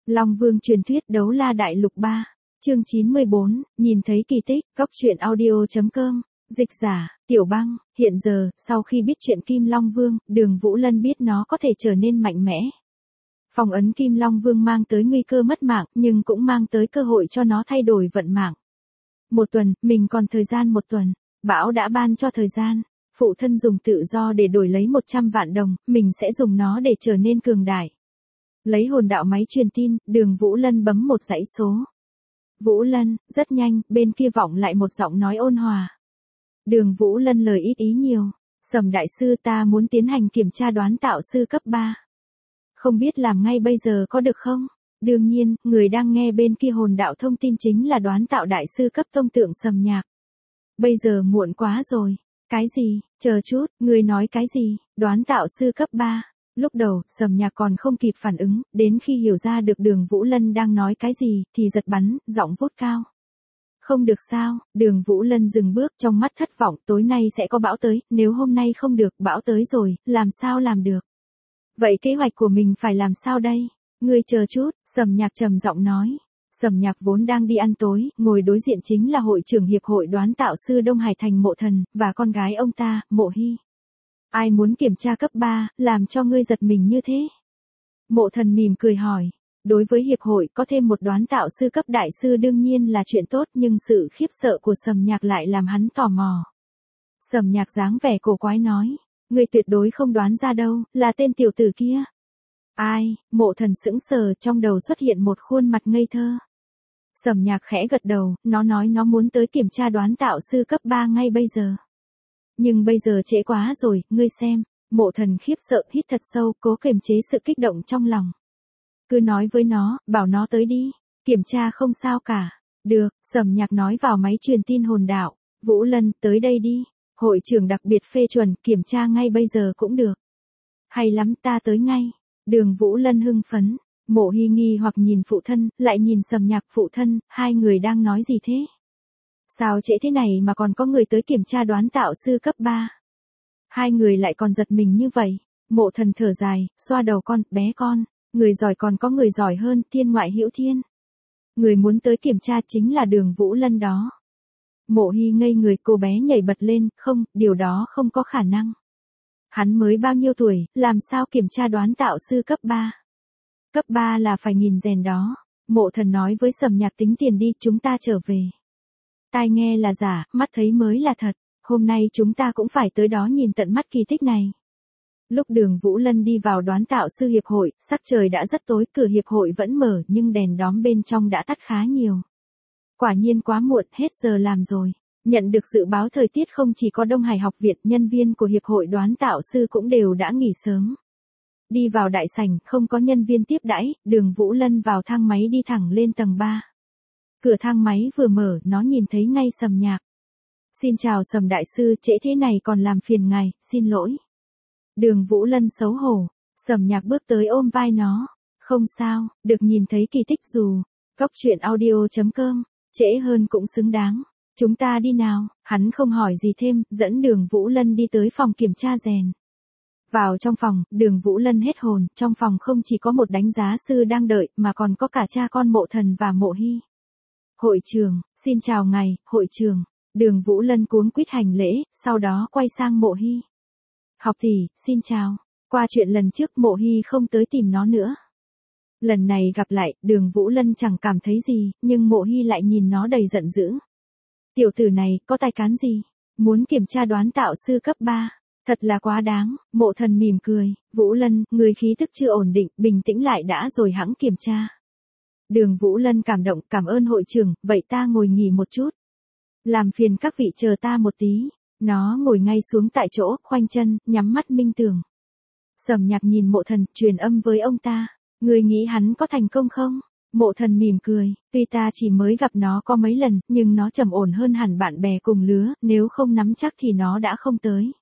Long Vương truyền thuyết đấu la đại lục 3, chương 94, nhìn thấy kỳ tích, góc truyện audio.com, dịch giả, Tiểu Băng, hiện giờ, sau khi biết chuyện Kim Long Vương, Đường Vũ Lân biết nó có thể trở nên mạnh mẽ. Phong ấn Kim Long Vương mang tới nguy cơ mất mạng, nhưng cũng mang tới cơ hội cho nó thay đổi vận mạng. Một tuần, mình còn thời gian một tuần, Bão đã ban cho thời gian. Phụ thân dùng tự do để đổi lấy 100 vạn đồng, mình sẽ dùng nó để trở nên cường đại. Lấy hồn đạo máy truyền tin, Đường Vũ Lân bấm một dãy số. Vũ Lân, rất nhanh, bên kia vọng lại một giọng nói ôn hòa. Đường Vũ Lân lời ít ý nhiều. Sầm đại sư, ta muốn tiến hành kiểm tra đoán tạo sư cấp 3. Không biết làm ngay bây giờ có được không? Đương nhiên, người đang nghe bên kia hồn đạo thông tin chính là đoán tạo đại sư cấp tông tượng Sầm Nhạc. Bây giờ muộn quá rồi. Cái gì? Chờ chút, ngươi nói cái gì? Đoán tạo sư cấp 3. Lúc đầu, Sầm Nhạc còn không kịp phản ứng, đến khi hiểu ra được Đường Vũ Lân đang nói cái gì, thì giật bắn, giọng vút cao. Không được sao? Đường Vũ Lân dừng bước, trong mắt thất vọng, tối nay sẽ có bão tới, nếu hôm nay không được, bão tới rồi, làm sao làm được? Vậy kế hoạch của mình phải làm sao đây? Ngươi chờ chút, Sầm Nhạc trầm giọng nói. Sầm Nhạc vốn đang đi ăn tối, ngồi đối diện chính là hội trưởng hiệp hội đoán tạo sư Đông Hải Thành Mộ Thần, và con gái ông ta, Mộ Hy. Ai muốn kiểm tra cấp 3, làm cho ngươi giật mình như thế? Mộ Thần mỉm cười hỏi. Đối với hiệp hội, có thêm một đoán tạo sư cấp đại sư đương nhiên là chuyện tốt, nhưng sự khiếp sợ của Sầm Nhạc lại làm hắn tò mò. Sầm Nhạc dáng vẻ cổ quái nói. Ngươi tuyệt đối không đoán ra đâu, là tên tiểu tử kia. Ai? Mộ Thần sững sờ, trong đầu xuất hiện một khuôn mặt ngây thơ. Sầm Nhạc khẽ gật đầu, nó nói nó muốn tới kiểm tra đoán tạo sư cấp 3 ngay bây giờ. Nhưng bây giờ trễ quá rồi, ngươi xem. Mộ Thần khiếp sợ, hít thật sâu, cố kiềm chế sự kích động trong lòng. Cứ nói với nó, bảo nó tới đi. Kiểm tra không sao cả. Được, Sầm Nhạc nói vào máy truyền tin hồn đạo. Vũ Lân, tới đây đi. Hội trưởng đặc biệt phê chuẩn, kiểm tra ngay bây giờ cũng được. Hay lắm, ta tới ngay. Đường Vũ Lân hưng phấn. Mộ Hy nghi hoặc nhìn phụ thân, lại nhìn Sầm Nhạc. Phụ thân, hai người đang nói gì thế? Sao trễ thế này mà còn có người tới kiểm tra đoán tạo sư cấp 3? Hai người lại còn giật mình như vậy. Mộ Thần thở dài, xoa đầu con, bé con. Người giỏi còn có người giỏi hơn, thiên ngoại hữu thiên. Người muốn tới kiểm tra chính là Đường Vũ Lân đó. Mộ Hy ngây người, cô bé nhảy bật lên, không, điều đó không có khả năng. Hắn mới bao nhiêu tuổi, làm sao kiểm tra đoán tạo sư cấp 3? Cấp 3 là phải nghìn rèn đó. Mộ Thần nói với Sầm Nhạc tính tiền đi, chúng ta trở về. Tai nghe là giả, mắt thấy mới là thật. Hôm nay chúng ta cũng phải tới đó nhìn tận mắt kỳ tích này. Lúc Đường Vũ Lân đi vào đoán tạo sư hiệp hội, sắc trời đã rất tối, cửa hiệp hội vẫn mở nhưng đèn đóm bên trong đã tắt khá nhiều. Quả nhiên quá muộn, hết giờ làm rồi. Nhận được dự báo thời tiết không chỉ có Đông Hải học viện, nhân viên của hiệp hội đoán tạo sư cũng đều đã nghỉ sớm. Đi vào đại sảnh, không có nhân viên tiếp đãi, Đường Vũ Lân vào thang máy đi thẳng lên tầng 3. Cửa thang máy vừa mở, nó nhìn thấy ngay Sầm Nhạc. Xin chào Sầm đại sư, trễ thế này còn làm phiền ngài, xin lỗi. Đường Vũ Lân xấu hổ. Sầm Nhạc bước tới ôm vai nó. Không sao, được nhìn thấy kỳ tích dù. Góc truyện audio.com, trễ hơn cũng xứng đáng. Chúng ta đi nào. Hắn không hỏi gì thêm, dẫn Đường Vũ Lân đi tới phòng kiểm tra rèn. Vào trong phòng, Đường Vũ Lân hết hồn, trong phòng không chỉ có một đánh giá sư đang đợi, mà còn có cả cha con Mộ Thần và Mộ Hy. Hội trưởng, xin chào ngài, hội trưởng. Đường Vũ Lân cuống quýt hành lễ, sau đó quay sang Mộ Hy. Học tỷ, xin chào. Qua chuyện lần trước Mộ Hy không tới tìm nó nữa. Lần này gặp lại, Đường Vũ Lân chẳng cảm thấy gì, nhưng Mộ Hy lại nhìn nó đầy giận dữ. Tiểu tử này, có tài cán gì? Muốn kiểm tra đoán tạo sư cấp 3. Thật là quá đáng. Mộ Thần mỉm cười. Vũ Lân, người khí tức chưa ổn định, bình tĩnh lại đã rồi hẵng kiểm tra. Đường Vũ Lân cảm động, cảm ơn hội trưởng, vậy ta ngồi nghỉ một chút. Làm phiền các vị chờ ta một tí. Nó ngồi ngay xuống tại chỗ, khoanh chân, nhắm mắt minh tưởng. Sầm Nhạc nhìn Mộ Thần, truyền âm với ông ta. Người nghĩ hắn có thành công không? Mộ Thần mỉm cười, tuy ta chỉ mới gặp nó có mấy lần, nhưng nó trầm ổn hơn hẳn bạn bè cùng lứa, nếu không nắm chắc thì nó đã không tới.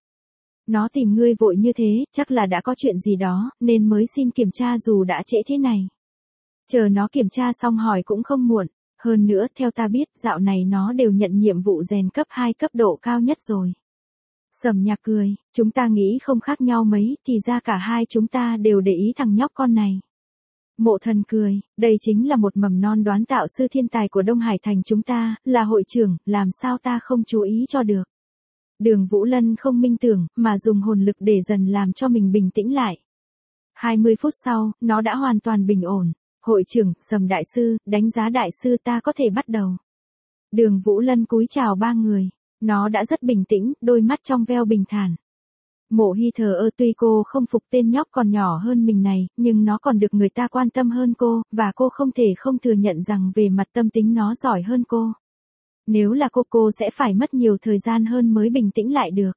Nó tìm ngươi vội như thế, chắc là đã có chuyện gì đó, nên mới xin kiểm tra dù đã trễ thế này. Chờ nó kiểm tra xong hỏi cũng không muộn. Hơn nữa, theo ta biết, dạo này nó đều nhận nhiệm vụ rèn cấp 2 cấp độ cao nhất rồi. Sầm Nhạc cười, chúng ta nghĩ không khác nhau mấy, thì ra cả hai chúng ta đều để ý thằng nhóc con này. Mộ Thần cười, đây chính là một mầm non đoán tạo sư thiên tài của Đông Hải Thành chúng ta, là hội trưởng, làm sao ta không chú ý cho được. Đường Vũ Lân không minh tưởng, mà dùng hồn lực để dần làm cho mình bình tĩnh lại. 20 phút sau, nó đã hoàn toàn bình ổn. Hội trưởng, Sầm đại sư, đánh giá đại sư ta có thể bắt đầu. Đường Vũ Lân cúi chào ba người. Nó đã rất bình tĩnh, đôi mắt trong veo bình thản. Mộ Hy thờ ơ, tuy cô không phục tên nhóc còn nhỏ hơn mình này, nhưng nó còn được người ta quan tâm hơn cô, và cô không thể không thừa nhận rằng về mặt tâm tính nó giỏi hơn cô. Nếu là cô sẽ phải mất nhiều thời gian hơn mới bình tĩnh lại được.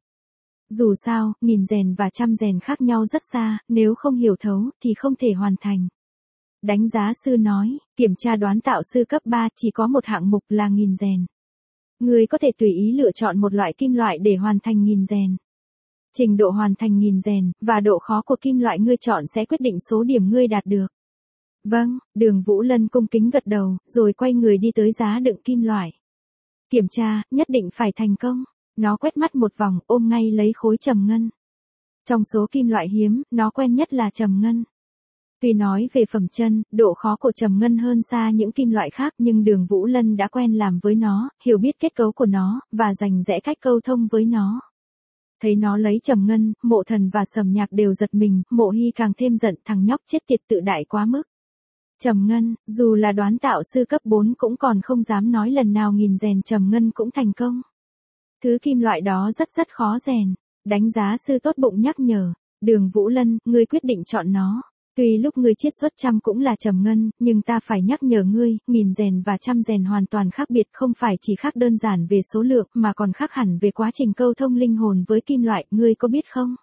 Dù sao, nghìn rèn và trăm rèn khác nhau rất xa, nếu không hiểu thấu thì không thể hoàn thành. Đánh giá sư nói, kiểm tra đoán tạo sư cấp 3 chỉ có một hạng mục là nghìn rèn. Người có thể tùy ý lựa chọn một loại kim loại để hoàn thành nghìn rèn. Trình độ hoàn thành nghìn rèn, và độ khó của kim loại ngươi chọn sẽ quyết định số điểm ngươi đạt được. Vâng, Đường Vũ Lân cung kính gật đầu, rồi quay người đi tới giá đựng kim loại. Kiểm tra, nhất định phải thành công. Nó quét mắt một vòng, ôm ngay lấy khối trầm ngân. Trong số kim loại hiếm, nó quen nhất là trầm ngân. Tuy nói về phẩm chân, độ khó của trầm ngân hơn xa những kim loại khác, nhưng Đường Vũ Lân đã quen làm với nó, hiểu biết kết cấu của nó, và rành rẽ cách câu thông với nó. Thấy nó lấy trầm ngân, Mộ Thần và Sầm Nhạc đều giật mình, Mộ Hy càng thêm giận, thằng nhóc chết tiệt tự đại quá mức. Trầm ngân, dù là đoán tạo sư cấp 4 cũng còn không dám nói lần nào nghìn rèn trầm ngân cũng thành công. Thứ kim loại đó rất khó rèn. Đánh giá sư tốt bụng nhắc nhở. Đường Vũ Lân, ngươi quyết định chọn nó. Tuy lúc ngươi chiết xuất trăm cũng là trầm ngân, nhưng ta phải nhắc nhở ngươi, nghìn rèn và trăm rèn hoàn toàn khác biệt, không phải chỉ khác đơn giản về số lượng, mà còn khác hẳn về quá trình câu thông linh hồn với kim loại, ngươi có biết không?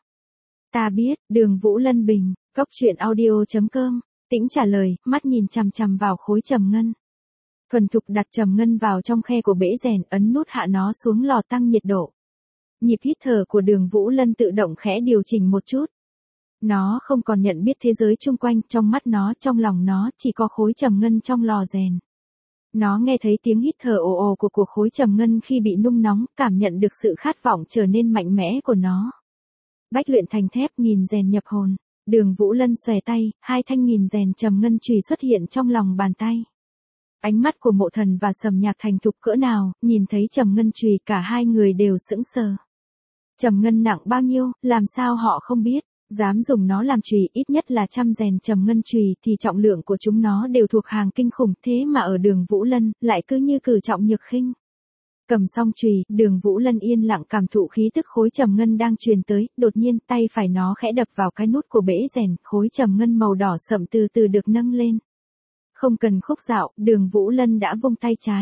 Ta biết, Đường Vũ Lân bình, Cóc Truyện Audio.com, Tĩnh trả lời, mắt nhìn chằm chằm vào khối trầm ngân. Thuần thục đặt trầm ngân vào trong khe của bể rèn, ấn nút hạ nó xuống lò tăng nhiệt độ. Nhịp hít thở của Đường Vũ Lân tự động khẽ điều chỉnh một chút. Nó không còn nhận biết thế giới chung quanh, trong mắt nó, trong lòng nó, chỉ có khối trầm ngân trong lò rèn. Nó nghe thấy tiếng hít thở ồ ồ của khối trầm ngân khi bị nung nóng, cảm nhận được sự khát vọng trở nên mạnh mẽ của nó. Bách luyện thành thép, nghìn rèn nhập hồn. Đường Vũ Lân xòe tay, hai thanh nghìn rèn trầm ngân chùy xuất hiện trong lòng bàn tay. Ánh mắt của Mộ Thần và Sầm Nhạc thành thục cỡ nào, nhìn thấy trầm ngân chùy cả hai người đều sững sờ. Trầm ngân nặng bao nhiêu, làm sao họ không biết, dám dùng nó làm chùy, ít nhất là trăm rèn trầm ngân chùy thì trọng lượng của chúng nó đều thuộc hàng kinh khủng, thế mà ở Đường Vũ Lân lại cứ như cử trọng nhược khinh. Cầm xong chùy, Đường Vũ Lân yên lặng cảm thụ khí tức khối trầm ngân đang truyền tới, đột nhiên tay phải nó khẽ đập vào cái nút của bể rèn, khối trầm ngân màu đỏ sậm từ từ được nâng lên. Không cần khúc dạo, Đường Vũ Lân đã vung tay trái.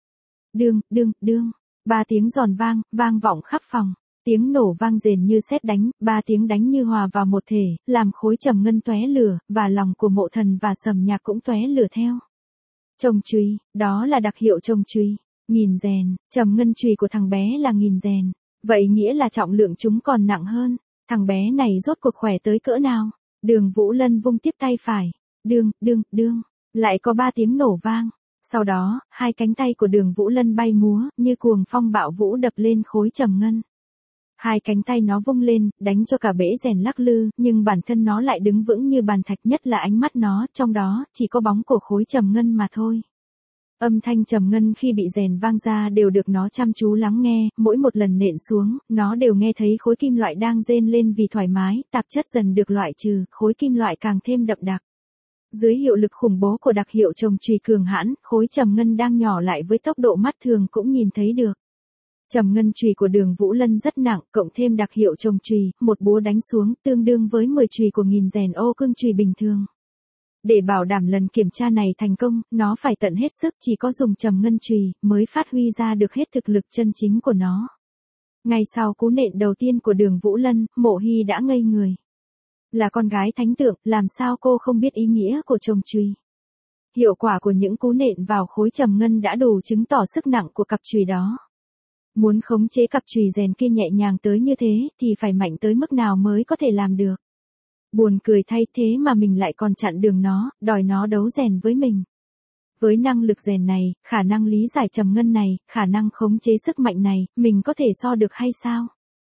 Đương, 3 tiếng giòn vang vọng khắp phòng. Tiếng nổ vang rền như sét đánh, 3 tiếng đánh như hòa vào một thể, làm khối trầm ngân tóe lửa, và lòng của Mộ Thần và Sầm Nhạc cũng tóe lửa theo. Chồng chùy, đó là đặc hiệu chồng chùy. Nghìn rèn, trầm ngân chùy của thằng bé là nghìn rèn. Vậy nghĩa là trọng lượng chúng còn nặng hơn. Thằng bé này rốt cuộc khỏe tới cỡ nào? Đường Vũ Lân vung tiếp tay phải. Đương. Lại có 3 tiếng nổ vang. Sau đó, hai cánh tay của Đường Vũ Lân bay múa, như cuồng phong bạo vũ đập lên khối trầm ngân. Hai cánh tay nó vung lên, đánh cho cả bể rèn lắc lư, nhưng bản thân nó lại đứng vững như bàn thạch, nhất là ánh mắt nó, trong đó, chỉ có bóng của khối trầm ngân mà thôi. Âm thanh trầm ngân khi bị rèn vang ra đều được nó chăm chú lắng nghe, mỗi một lần nện xuống, nó đều nghe thấy khối kim loại đang rên lên vì thoải mái, tạp chất dần được loại trừ, khối kim loại càng thêm đậm đặc. Dưới hiệu lực khủng bố của đặc hiệu chồng chùy cường hãn, khối trầm ngân đang nhỏ lại với tốc độ mắt thường cũng nhìn thấy được. Trầm ngân chùy của Đường Vũ Lân rất nặng, cộng thêm đặc hiệu chồng chùy, một búa đánh xuống tương đương với 10 chùy của nghìn rèn ô cương chùy bình thường. Để bảo đảm lần kiểm tra này thành công, nó phải tận hết sức, chỉ có dùng trầm ngân chùy mới phát huy ra được hết thực lực chân chính của nó. Ngay sau cú nện đầu tiên của Đường Vũ Lân, Mộ Hy đã ngây người. Là con gái thánh tượng, làm sao cô không biết ý nghĩa của chồng chùy? Hiệu quả của những cú nện vào khối trầm ngân đã đủ chứng tỏ sức nặng của cặp chùy đó. Muốn khống chế cặp chùy rèn kia nhẹ nhàng tới như thế, thì phải mạnh tới mức nào mới có thể làm được. Buồn cười thay, thế mà mình lại còn chặn đường nó, đòi nó đấu rèn với mình. Với năng lực rèn này, khả năng lý giải trầm ngân này, khả năng khống chế sức mạnh này, mình có thể so được hay sao?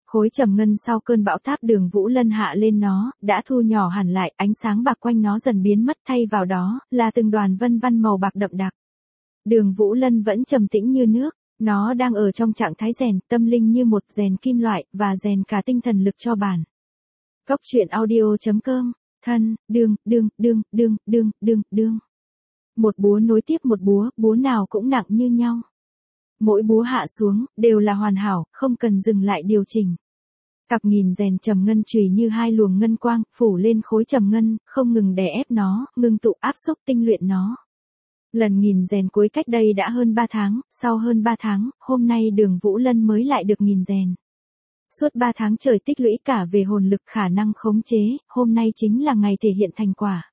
Khối trầm ngân sau cơn bão táp Đường Vũ Lân hạ lên nó, đã thu nhỏ hẳn lại, ánh sáng bạc quanh nó dần biến mất, thay vào đó, là từng đoàn vân vân màu bạc đậm đặc. Đường Vũ Lân vẫn trầm tĩnh như nước, nó đang ở trong trạng thái rèn, tâm linh như một rèn kim loại, và rèn cả tinh thần lực cho bản. Góc truyện audio.com, thân, đương. Một búa nối tiếp một búa, búa nào cũng nặng như nhau. Mỗi búa hạ xuống, đều là hoàn hảo, không cần dừng lại điều chỉnh. Cặp nghìn rèn trầm ngân chùy như hai luồng ngân quang, phủ lên khối trầm ngân, không ngừng đè ép nó, ngưng tụ áp xúc tinh luyện nó. Lần nghìn rèn cuối cách đây đã hơn 3 tháng, sau hơn 3 tháng, hôm nay Đường Vũ Lân mới lại được nghìn rèn. Suốt 3 tháng trời tích lũy cả về hồn lực khả năng khống chế, hôm nay chính là ngày thể hiện thành quả.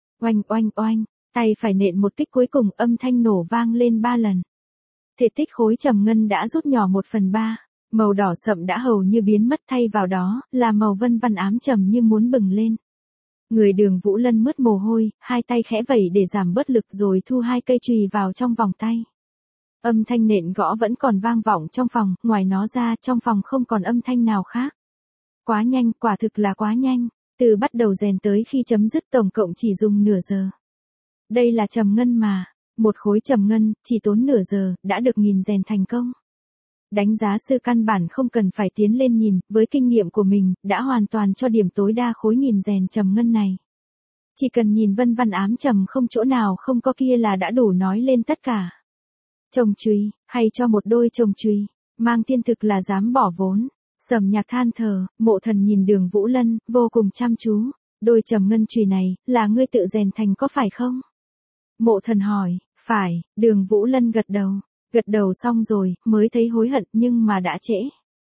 Oanh, tay phải nện một kích cuối cùng, âm thanh nổ vang lên 3 lần. Thể tích khối trầm ngân đã rút nhỏ 1/3, màu đỏ sậm đã hầu như biến mất, thay vào đó, là màu vân vân ám trầm như muốn bừng lên. Người Đường Vũ Lân mướt mồ hôi, hai tay khẽ vẩy để giảm bớt lực rồi thu hai cây chùy vào trong vòng tay. Âm thanh nện gõ vẫn còn vang vọng trong phòng, ngoài nó ra trong phòng không còn âm thanh nào khác. Quá nhanh, quả thực là quá nhanh, từ bắt đầu rèn tới khi chấm dứt tổng cộng chỉ dùng nửa giờ. Đây là trầm ngân mà, một khối trầm ngân, chỉ tốn nửa giờ, đã được nghìn rèn thành công. Đánh giá sư căn bản không cần phải tiến lên nhìn, với kinh nghiệm của mình, đã hoàn toàn cho điểm tối đa khối nghìn rèn trầm ngân này. Chỉ cần nhìn vân vân ám trầm không chỗ nào không có kia là đã đủ nói lên tất cả. Chồng chùy, hay cho một đôi chồng chùy, mang thiên thực là dám bỏ vốn. Sầm Nhạc than thở, Mộ Thần nhìn Đường Vũ Lân, vô cùng chăm chú. Đôi trầm ngân chùy này, là ngươi tự rèn thành có phải không? Mộ Thần hỏi, phải, Đường Vũ Lân gật đầu. Gật đầu xong rồi, mới thấy hối hận nhưng mà đã trễ.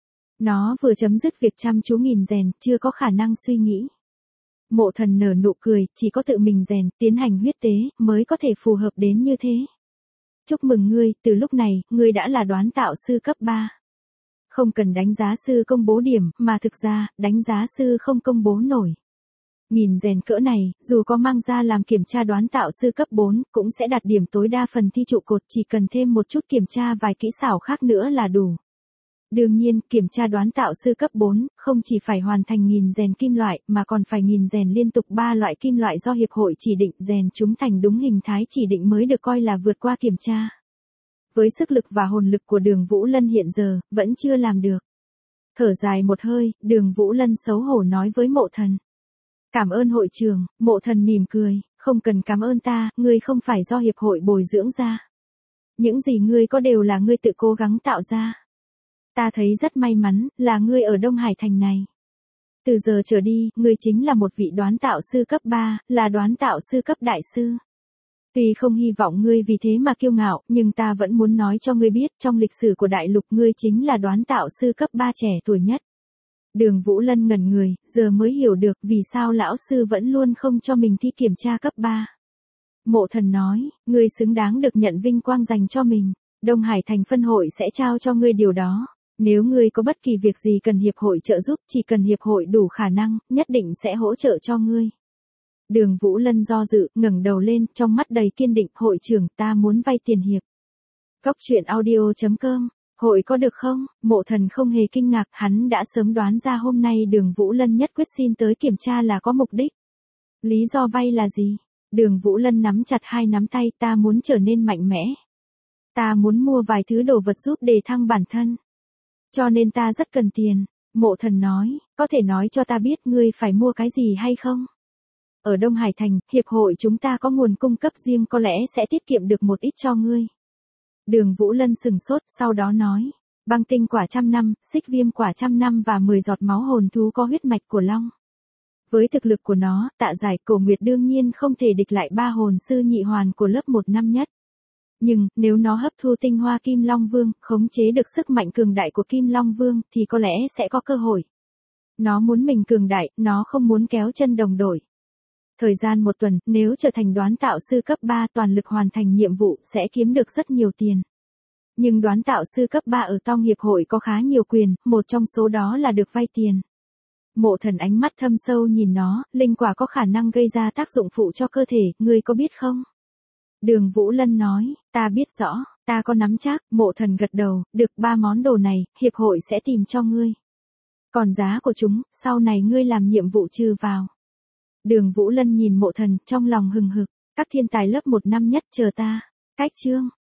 Nó vừa chấm dứt việc chăm chú nghìn rèn, chưa có khả năng suy nghĩ. Mộ Thần nở nụ cười, chỉ có tự mình rèn, tiến hành huyết tế, mới có thể phù hợp đến như thế. Chúc mừng ngươi, từ lúc này, ngươi đã là đoán tạo sư cấp 3. Không cần đánh giá sư công bố điểm, mà thực ra, đánh giá sư không công bố nổi. Nghìn rèn cỡ này, dù có mang ra làm kiểm tra đoán tạo sư cấp 4, cũng sẽ đạt điểm tối đa phần thi trụ cột, chỉ cần thêm một chút kiểm tra vài kỹ xảo khác nữa là đủ. Đương nhiên, kiểm tra đoán tạo sư cấp 4, không chỉ phải hoàn thành nghìn rèn kim loại, mà còn phải nghìn rèn liên tục 3 loại kim loại do hiệp hội chỉ định, rèn chúng thành đúng hình thái chỉ định mới được coi là vượt qua kiểm tra. Với sức lực và hồn lực của Đường Vũ Lân hiện giờ, vẫn chưa làm được. Thở dài một hơi, Đường Vũ Lân xấu hổ nói với Mộ Thần. Cảm ơn hội trưởng. Mộ Thần mỉm cười, không cần cảm ơn ta, ngươi không phải do hiệp hội bồi dưỡng ra. Những gì ngươi có đều là ngươi tự cố gắng tạo ra. Ta thấy rất may mắn, là ngươi ở Đông Hải Thành này. Từ giờ trở đi, ngươi chính là một vị đoán tạo sư cấp 3, là đoán tạo sư cấp đại sư. Tuy không hy vọng ngươi vì thế mà kiêu ngạo, nhưng ta vẫn muốn nói cho ngươi biết, trong lịch sử của đại lục ngươi chính là đoán tạo sư cấp 3 trẻ tuổi nhất. Đường Vũ Lân ngẩn người, giờ mới hiểu được vì sao lão sư vẫn luôn không cho mình thi kiểm tra cấp 3. Mộ Thần nói, ngươi xứng đáng được nhận vinh quang dành cho mình, Đông Hải Thành phân hội sẽ trao cho ngươi điều đó. Nếu ngươi có bất kỳ việc gì cần hiệp hội trợ giúp, chỉ cần hiệp hội đủ khả năng, nhất định sẽ hỗ trợ cho ngươi. Đường Vũ Lân do dự, ngẩng đầu lên, trong mắt đầy kiên định, hội trưởng, ta muốn vay tiền hiệp. Góc truyện audio.com, hội có được không? Mộ Thần không hề kinh ngạc, hắn đã sớm đoán ra hôm nay Đường Vũ Lân nhất quyết xin tới kiểm tra là có mục đích. Lý do vay là gì? Đường Vũ Lân nắm chặt hai nắm tay, ta muốn trở nên mạnh mẽ. Ta muốn mua vài thứ đồ vật giúp đề thăng bản thân. Cho nên ta rất cần tiền. Mộ Thần nói, có thể nói cho ta biết ngươi phải mua cái gì hay không? Ở Đông Hải Thành, hiệp hội chúng ta có nguồn cung cấp riêng, có lẽ sẽ tiết kiệm được một ít cho ngươi. Đường Vũ Lân sừng sốt, sau đó nói, băng tinh quả 100 năm, xích viêm quả 100 năm và 10 giọt máu hồn thú có huyết mạch của long. Với thực lực của nó, Tạ Giải Cổ Nguyệt đương nhiên không thể địch lại 3 hồn sư nhị hoàn của lớp 1 năm nhất. Nhưng, nếu nó hấp thu tinh hoa Kim Long Vương, khống chế được sức mạnh cường đại của Kim Long Vương, thì có lẽ sẽ có cơ hội. Nó muốn mình cường đại, nó không muốn kéo chân đồng đội. Thời gian 1 tuần, nếu trở thành đoán tạo sư cấp 3 toàn lực hoàn thành nhiệm vụ sẽ kiếm được rất nhiều tiền. Nhưng đoán tạo sư cấp 3 ở Tông Hiệp hội có khá nhiều quyền, một trong số đó là được vay tiền. Mộ Thần ánh mắt thâm sâu nhìn nó, linh quả có khả năng gây ra tác dụng phụ cho cơ thể, ngươi có biết không? Đường Vũ Lân nói, ta biết rõ, ta có nắm chắc. Mộ Thần gật đầu, được 3 món đồ này, hiệp hội sẽ tìm cho ngươi. Còn giá của chúng, sau này ngươi làm nhiệm vụ trừ vào. Đường Vũ Lân nhìn Mộ Thần, trong lòng hừng hực, các thiên tài lớp 1 năm nhất chờ ta. Cách chương.